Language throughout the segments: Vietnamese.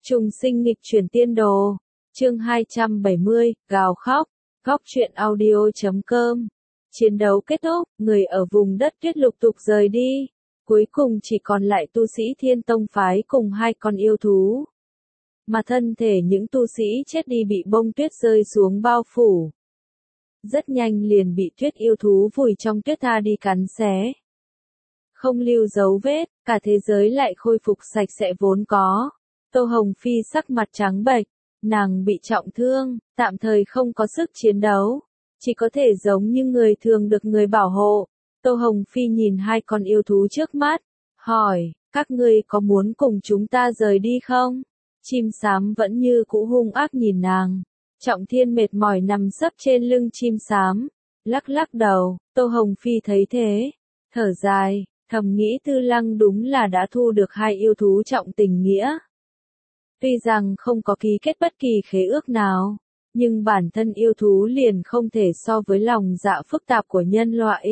Trùng sinh nghịch chuyển tiên đồ. Chương 270, gào khóc. Góc truyện audio.com. Chiến đấu kết thúc, người ở vùng đất tuyết lục tục rời đi. Cuối cùng chỉ còn lại tu sĩ Thiên Tông phái cùng hai con yêu thú. Mà thân thể những tu sĩ chết đi bị bông tuyết rơi xuống bao phủ. Rất nhanh liền bị tuyết yêu thú vùi trong tuyết tha đi cắn xé. Không lưu dấu vết, cả thế giới lại khôi phục sạch sẽ vốn có. Tô Hồng Phi sắc mặt trắng bệch, nàng bị trọng thương, tạm thời không có sức chiến đấu, chỉ có thể giống như người thường được người bảo hộ. Tô Hồng Phi nhìn hai con yêu thú trước mắt, hỏi, các ngươi có muốn cùng chúng ta rời đi không? Chim xám vẫn như cũ hung ác nhìn nàng. Trọng Thiên mệt mỏi nằm sấp trên lưng chim xám, lắc lắc đầu. Tô Hồng Phi thấy thế, thở dài, thầm nghĩ Tư Lăng đúng là đã thu được hai yêu thú trọng tình nghĩa. Tuy rằng không có ký kết bất kỳ khế ước nào, nhưng bản thân yêu thú liền không thể so với lòng dạ phức tạp của nhân loại.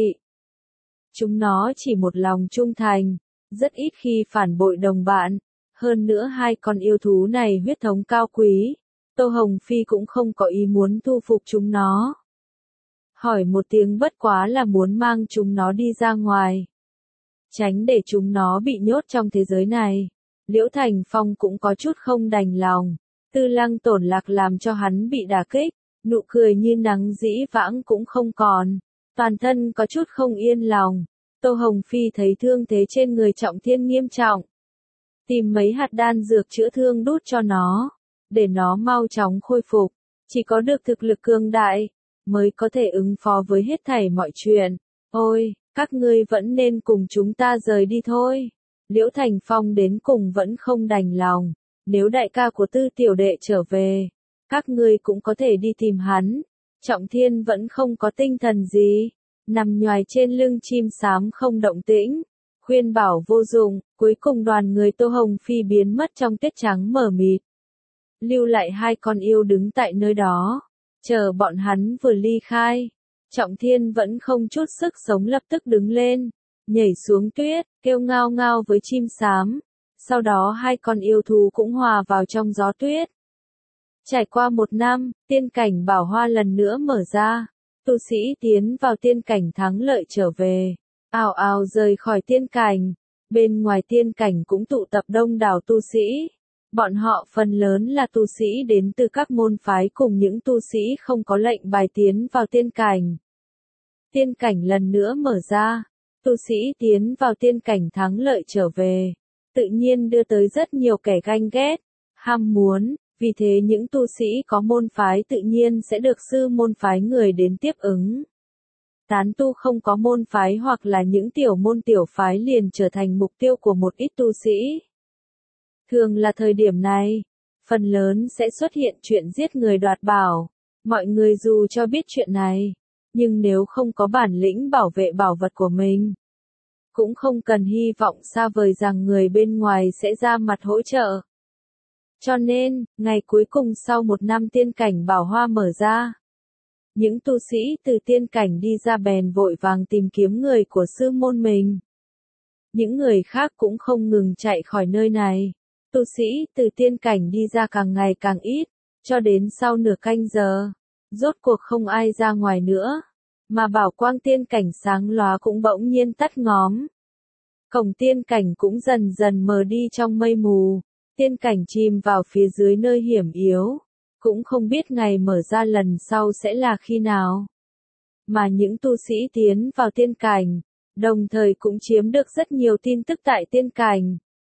Chúng nó chỉ một lòng trung thành, rất ít khi phản bội đồng bạn. Hơn nữa hai con yêu thú này huyết thống cao quý, Tô Hồng Phi cũng không có ý muốn thu phục chúng nó. Hỏi một tiếng bất quá là muốn mang chúng nó đi ra ngoài, tránh để chúng nó bị nhốt trong thế giới này. Liễu Thành Phong cũng có chút không đành lòng, Tư Lăng tổn lạc làm cho hắn bị đả kích, nụ cười như nắng dĩ vãng cũng không còn, toàn thân có chút không yên lòng. Tô Hồng Phi thấy thương thế trên người Trọng Thiên nghiêm trọng, tìm mấy hạt đan dược chữa thương đút cho nó, để nó mau chóng khôi phục, chỉ có được thực lực cường đại, mới có thể ứng phó với hết thảy mọi chuyện. Ôi, các ngươi vẫn nên cùng chúng ta rời đi thôi. Liễu Thành Phong đến cùng vẫn không đành lòng, nếu đại ca của Tư tiểu đệ trở về, các ngươi cũng có thể đi tìm hắn. Trọng Thiên vẫn không có tinh thần gì, nằm nhoài trên lưng chim xám không động tĩnh, khuyên bảo vô dụng, cuối cùng đoàn người Tô Hồng Phi biến mất trong tuyết trắng mờ mịt. Lưu lại hai con yêu đứng tại nơi đó, chờ bọn hắn vừa ly khai. Trọng Thiên vẫn không chút sức sống lập tức đứng lên, nhảy xuống tuyết, kêu ngao ngao với chim xám. Sau đó hai con yêu thú cũng hòa vào trong gió tuyết. Trải qua một năm, tiên cảnh Bảo Hoa lần nữa mở ra. Tu sĩ tiến vào tiên cảnh thắng lợi trở về, ào ào rời khỏi tiên cảnh. Bên ngoài tiên cảnh cũng tụ tập đông đảo tu sĩ. Bọn họ phần lớn là tu sĩ đến từ các môn phái cùng những tu sĩ không có lệnh bài tiến vào tiên cảnh. Tiên cảnh lần nữa mở ra, tu sĩ tiến vào tiên cảnh thắng lợi trở về, tự nhiên đưa tới rất nhiều kẻ ganh ghét, ham muốn, vì thế những tu sĩ có môn phái tự nhiên sẽ được sư môn phái người đến tiếp ứng. Tán tu không có môn phái hoặc là những tiểu môn tiểu phái liền trở thành mục tiêu của một ít tu sĩ. Thường là thời điểm này, phần lớn sẽ xuất hiện chuyện giết người đoạt bảo. Mọi người dù cho biết chuyện này, nhưng nếu không có bản lĩnh bảo vệ bảo vật của mình, cũng không cần hy vọng xa vời rằng người bên ngoài sẽ ra mặt hỗ trợ. Cho nên, ngày cuối cùng sau một năm tiên cảnh Bảo Hoa mở ra, những tu sĩ từ tiên cảnh đi ra bèn vội vàng tìm kiếm người của sư môn mình. Những người khác cũng không ngừng chạy khỏi nơi này. Tu sĩ từ tiên cảnh đi ra càng ngày càng ít, cho đến sau nửa canh giờ, rốt cuộc không ai ra ngoài nữa, mà bảo quang tiên cảnh sáng lóa cũng bỗng nhiên tắt ngóm. Cổng tiên cảnh cũng dần dần mờ đi trong mây mù, tiên cảnh chìm vào phía dưới nơi hiểm yếu, cũng không biết ngày mở ra lần sau sẽ là khi nào. Mà những tu sĩ tiến vào tiên cảnh, đồng thời cũng chiếm được rất nhiều tin tức tại tiên cảnh.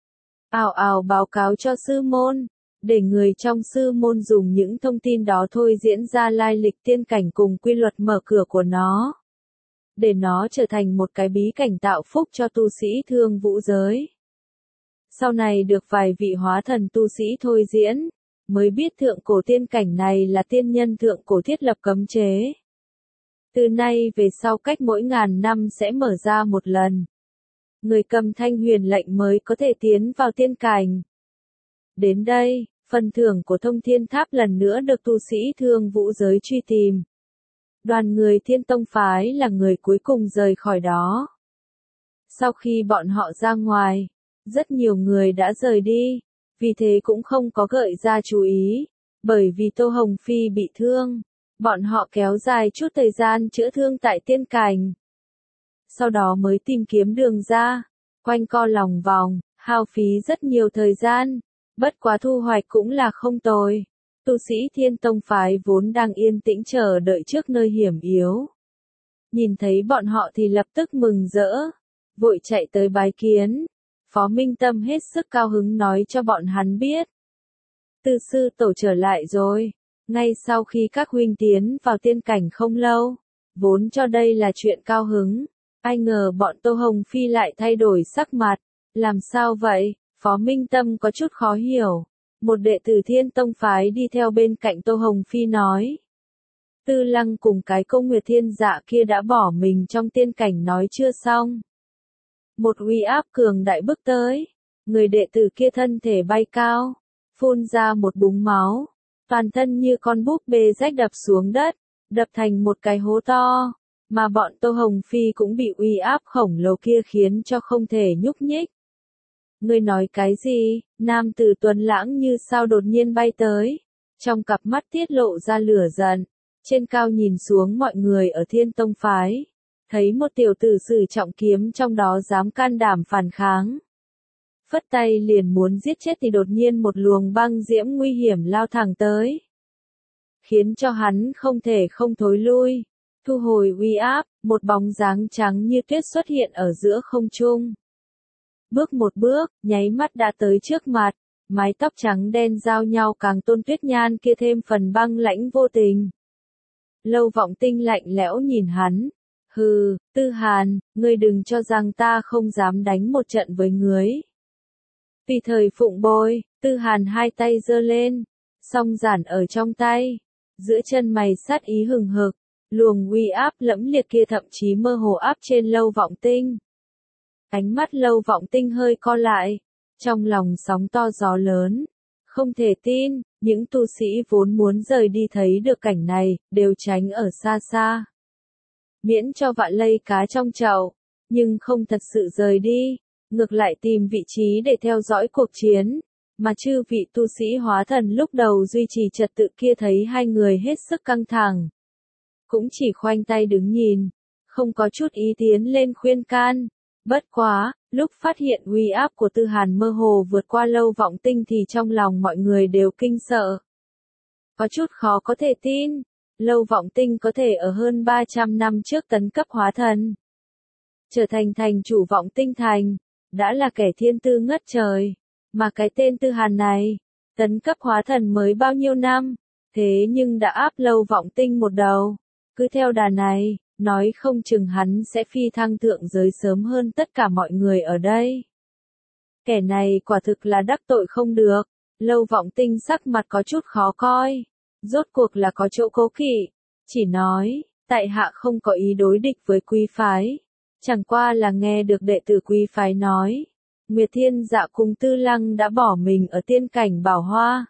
Ào ào báo cáo cho sư môn, để người trong sư môn dùng những thông tin đó thôi diễn ra lai lịch tiên cảnh cùng quy luật mở cửa của nó. Để nó trở thành một cái bí cảnh tạo phúc cho tu sĩ Thương Vũ giới. Sau này được vài vị hóa thần tu sĩ thôi diễn, mới biết thượng cổ tiên cảnh này là tiên nhân thượng cổ thiết lập cấm chế. Từ nay về sau cách mỗi ngàn năm sẽ mở ra một lần. Người cầm thanh huyền lệnh mới có thể tiến vào tiên cảnh. Đến đây, phần thưởng của Thông Thiên Tháp lần nữa được tu sĩ Thương Vũ giới truy tìm. Đoàn người Thiên Tông phái là người cuối cùng rời khỏi đó. Sau khi bọn họ ra ngoài, rất nhiều người đã rời đi, vì thế cũng không có gợi ra chú ý, bởi vì Tô Hồng Phi bị thương, bọn họ kéo dài chút thời gian chữa thương tại tiên cảnh. Sau đó mới tìm kiếm đường ra, quanh co lòng vòng, hao phí rất nhiều thời gian, bất quá thu hoạch cũng là không tồi. Tu sĩ Thiên Tông phái vốn đang yên tĩnh chờ đợi trước nơi hiểm yếu. Nhìn thấy bọn họ thì lập tức mừng rỡ, vội chạy tới bái kiến. Phó Minh Tâm hết sức cao hứng nói cho bọn hắn biết. Tư sư tổ trở lại rồi, ngay sau khi các huynh tiến vào tiên cảnh không lâu, vốn cho đây là chuyện cao hứng, ai ngờ bọn Tô Hồng Phi lại thay đổi sắc mặt, làm sao vậy? Phó Minh Tâm có chút khó hiểu, một đệ tử Thiên Tông phái đi theo bên cạnh Tô Hồng Phi nói. Tư Lăng cùng cái Công Nguyệt Thiên Dạ kia đã bỏ mình trong tiên cảnh nói chưa xong. Một uy áp cường đại bước tới, người đệ tử kia thân thể bay cao, phun ra một búng máu, toàn thân như con búp bê rách đập xuống đất, đập thành một cái hố to, mà bọn Tô Hồng Phi cũng bị uy áp khổng lồ kia khiến cho không thể nhúc nhích. Ngươi nói cái gì? Nam tử tuấn lãng như sao đột nhiên bay tới, trong cặp mắt tiết lộ ra lửa giận, trên cao nhìn xuống mọi người ở Thiên Tông phái, thấy một tiểu tử sử trọng kiếm trong đó dám can đảm phản kháng. Phất tay liền muốn giết chết thì đột nhiên một luồng băng diễm nguy hiểm lao thẳng tới, khiến cho hắn không thể không thối lui, thu hồi uy áp, một bóng dáng trắng như tuyết xuất hiện ở giữa không trung. Bước một bước, nháy mắt đã tới trước mặt, mái tóc trắng đen giao nhau càng tôn tuyết nhan kia thêm phần băng lãnh vô tình. Lâu Vọng Tinh lạnh lẽo nhìn hắn, hừ, Tư Hàn, ngươi đừng cho rằng ta không dám đánh một trận với ngươi. Tùy thời phụng bồi, Tư Hàn hai tay giơ lên, song giản ở trong tay, giữa chân mày sát ý hừng hực, luồng uy áp lẫm liệt kia thậm chí mơ hồ áp trên Lâu Vọng Tinh. Ánh mắt Lâu Vọng Tinh hơi co lại, trong lòng sóng to gió lớn, không thể tin, những tu sĩ vốn muốn rời đi thấy được cảnh này, đều tránh ở xa xa. Miễn cho vạ lây cá trong chậu, nhưng không thật sự rời đi, ngược lại tìm vị trí để theo dõi cuộc chiến, mà chư vị tu sĩ hóa thần lúc đầu duy trì trật tự kia thấy hai người hết sức căng thẳng. Cũng chỉ khoanh tay đứng nhìn, không có chút ý tiến lên khuyên can. Bất quá, lúc phát hiện uy áp của Tư Hàn mơ hồ vượt qua Lâu Vọng Tinh thì trong lòng mọi người đều kinh sợ. Có chút khó có thể tin, Lâu Vọng Tinh có thể ở hơn 300 năm trước tấn cấp hóa thần, trở thành thành chủ Vọng Tinh Thành, đã là kẻ thiên tư ngất trời, mà cái tên Tư Hàn này, tấn cấp hóa thần mới bao nhiêu năm, thế nhưng đã áp Lâu Vọng Tinh một đầu, cứ theo đà này, nói không chừng hắn sẽ phi thăng thượng giới sớm hơn tất cả mọi người ở đây. Kẻ này quả thực là đắc tội không được, Lâu Vọng Tinh sắc mặt có chút khó coi, rốt cuộc là có chỗ cố kỵ, chỉ nói, tại hạ không có ý đối địch với quý phái, chẳng qua là nghe được đệ tử quý phái nói, Nguyệt Thiên Dạ cùng Tư Lăng đã bỏ mình ở tiên cảnh Bảo Hoa.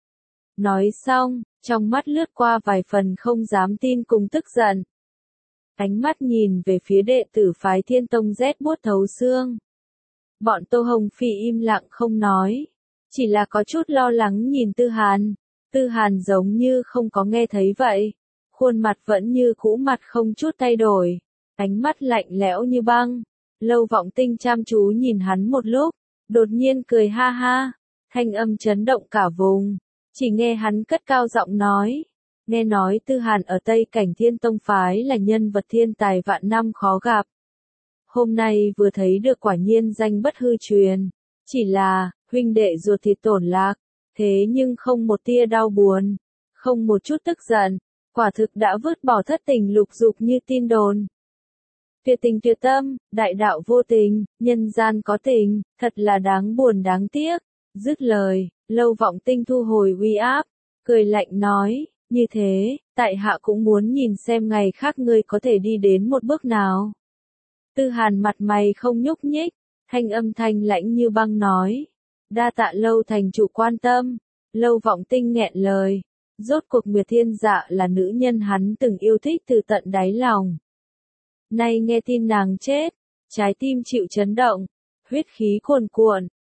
Nói xong, trong mắt lướt qua vài phần không dám tin cùng tức giận. Ánh mắt nhìn về phía đệ tử phái Thiên Tông rét buốt thấu xương. Bọn Tô Hồng Phi im lặng không nói, chỉ là có chút lo lắng nhìn Tư Hàn. Tư Hàn giống như không có nghe thấy vậy, khuôn mặt vẫn như cũ mặt không chút thay đổi, ánh mắt lạnh lẽo như băng. Lâu Vọng Tinh chăm chú nhìn hắn một lúc, đột nhiên cười ha ha, thanh âm chấn động cả vùng, chỉ nghe hắn cất cao giọng nói. Nghe nói Tư Hàn ở Tây Cảnh Thiên Tông phái là nhân vật thiên tài vạn năm khó gặp. Hôm nay vừa thấy được quả nhiên danh bất hư truyền. Chỉ là, huynh đệ ruột thịt tổn lạc, thế nhưng không một tia đau buồn, không một chút tức giận, quả thực đã vứt bỏ thất tình lục dục như tin đồn. Tuyệt tình tuyệt tâm, đại đạo vô tình, nhân gian có tình, thật là đáng buồn đáng tiếc. Dứt lời, Lâu Vọng Tinh thu hồi uy áp, cười lạnh nói. Như thế, tại hạ cũng muốn nhìn xem ngày khác ngươi có thể đi đến một bước nào. Tư Hàn mặt mày không nhúc nhích, thanh âm thanh lãnh như băng nói. Đa tạ Lâu thành chủ quan tâm. Lâu Vọng Tinh nghẹn lời. Rốt cuộc Nguyệt Thiên Dạ là nữ nhân hắn từng yêu thích từ tận đáy lòng. Nay nghe tin nàng chết, trái tim chịu chấn động, huyết khí cuồn cuộn,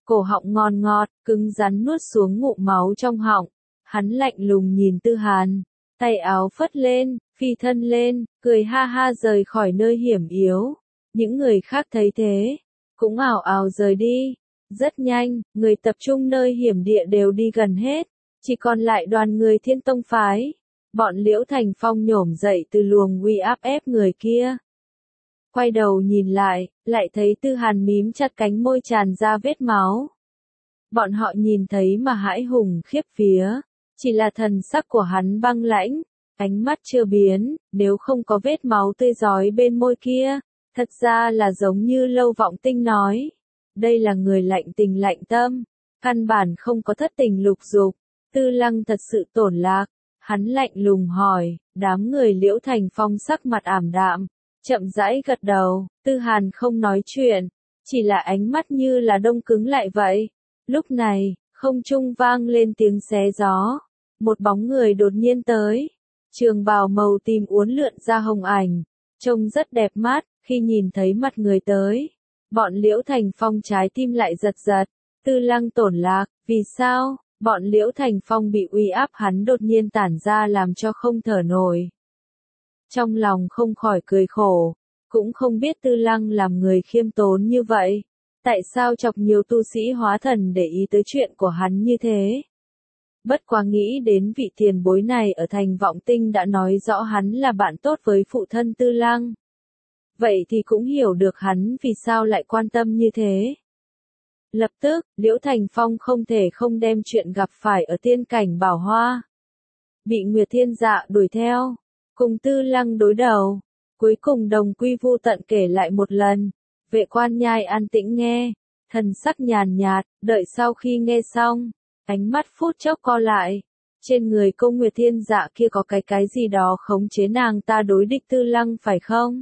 cổ họng ngon ngọt, cứng rắn nuốt xuống ngụm máu trong họng. Hắn lạnh lùng nhìn Tư Hàn, tay áo phất lên, phi thân lên, cười ha ha rời khỏi nơi hiểm yếu. Những người khác thấy thế, cũng ào ào rời đi. Rất nhanh, người tập trung nơi hiểm địa đều đi gần hết, chỉ còn lại đoàn người Thiên Tông phái. Bọn Liễu Thành Phong nhổm dậy từ luồng uy áp ép người kia. Quay đầu nhìn lại thấy Tư Hàn mím chặt cánh môi tràn ra vết máu. Bọn họ nhìn thấy mà hãi hùng khiếp vía, chỉ là thần sắc của hắn băng lãnh, ánh mắt chưa biến, nếu không có vết máu tươi rói bên môi kia, thật ra là giống như Lâu Vọng Tinh nói. Đây là người lạnh tình lạnh tâm, căn bản không có thất tình lục dục. Tư Lăng thật sự tổn lạc, hắn lạnh lùng hỏi, đám người Liễu Thành Phong sắc mặt ảm đạm, chậm rãi gật đầu. Tư Hàn không nói chuyện, chỉ là ánh mắt như là đông cứng lại vậy. Lúc này, không trung vang lên tiếng xé gió, một bóng người đột nhiên tới, trường bào màu tím uốn lượn ra hồng ảnh, trông rất đẹp mắt. Khi nhìn thấy mặt người tới, bọn Liễu Thành Phong trái tim lại giật giật. Tư Lăng tổn lạc, vì sao? Bọn Liễu Thành Phong bị uy áp hắn đột nhiên tản ra làm cho không thở nổi. Trong lòng không khỏi cười khổ, cũng không biết Tư Lăng làm người khiêm tốn như vậy, tại sao chọc nhiều tu sĩ hóa thần để ý tới chuyện của hắn như thế. Bất quá nghĩ đến vị tiền bối này ở thành Vọng Tinh đã nói rõ hắn là bạn tốt với phụ thân Tư Lăng. Vậy thì cũng hiểu được hắn vì sao lại quan tâm như thế. Lập tức, Liễu Thành Phong không thể không đem chuyện gặp phải ở tiên cảnh Bảo Hoa. Bị Nguyệt Thiên Dạ đuổi theo, cùng Tư Lăng đối đầu, cuối cùng đồng quy vu tận kể lại một lần. Vệ Quan Nhai an tĩnh nghe, thần sắc nhàn nhạt, đợi sau khi nghe xong, ánh mắt phút chốc co lại. Trên người cô Nguyệt Thiên Dạ kia có cái gì đó khống chế nàng ta đối địch Tư Lăng phải không?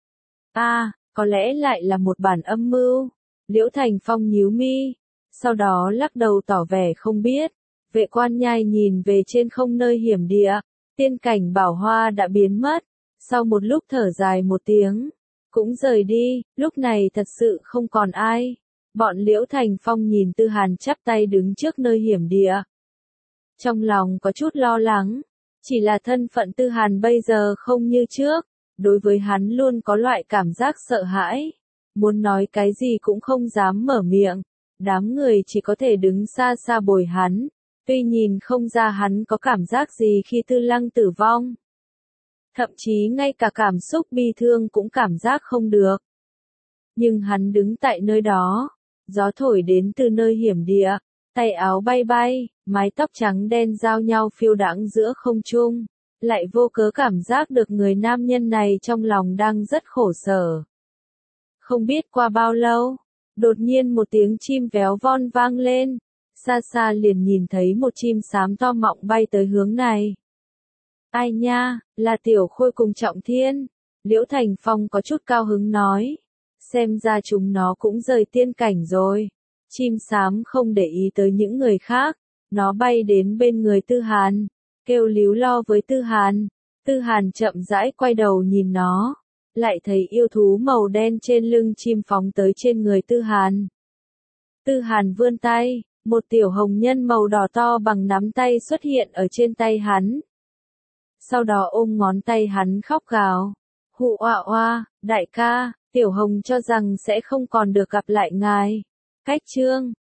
Có lẽ lại là một bản âm mưu. Liễu Thành Phong nhíu mi, sau đó lắc đầu tỏ vẻ không biết. Vệ Quan Nhai nhìn về trên không nơi hiểm địa, tiên cảnh Bảo Hoa đã biến mất. Sau một lúc thở dài một tiếng, cũng rời đi. Lúc này thật sự không còn ai. Bọn Liễu Thành Phong nhìn Tư Hàn chắp tay đứng trước nơi hiểm địa, trong lòng có chút lo lắng. Chỉ là thân phận Tư Hàn bây giờ không như trước, đối với hắn luôn có loại cảm giác sợ hãi. Muốn nói cái gì cũng không dám mở miệng, đám người chỉ có thể đứng xa xa bồi hắn, tuy nhìn không ra hắn có cảm giác gì khi Tư Lăng tử vong. Thậm chí ngay cả cảm xúc bi thương cũng cảm giác không được. Nhưng hắn đứng tại nơi đó, gió thổi đến từ nơi hiểm địa, tay áo bay bay, mái tóc trắng đen giao nhau phiêu đãng giữa không trung, lại vô cớ cảm giác được người nam nhân này trong lòng đang rất khổ sở. Không biết qua bao lâu, đột nhiên một tiếng chim véo von vang lên, xa xa liền nhìn thấy một chim xám to mọng bay tới hướng này. Ai nha, là Tiểu Khôi cùng Trọng Thiên. Liễu Thành Phong có chút cao hứng nói, xem ra chúng nó cũng rời tiên cảnh rồi. Chim xám không để ý tới những người khác, nó bay đến bên người Tư Hàn, kêu líu lo với Tư Hàn. Tư Hàn chậm rãi quay đầu nhìn nó, lại thấy yêu thú màu đen trên lưng chim phóng tới trên người Tư Hàn. Tư Hàn vươn tay, một tiểu hồng nhân màu đỏ to bằng nắm tay xuất hiện ở trên tay hắn. Sau đó ôm ngón tay hắn khóc gào, hụ oa oa, đại ca, tiểu hồng cho rằng sẽ không còn được gặp lại ngài. Cách chương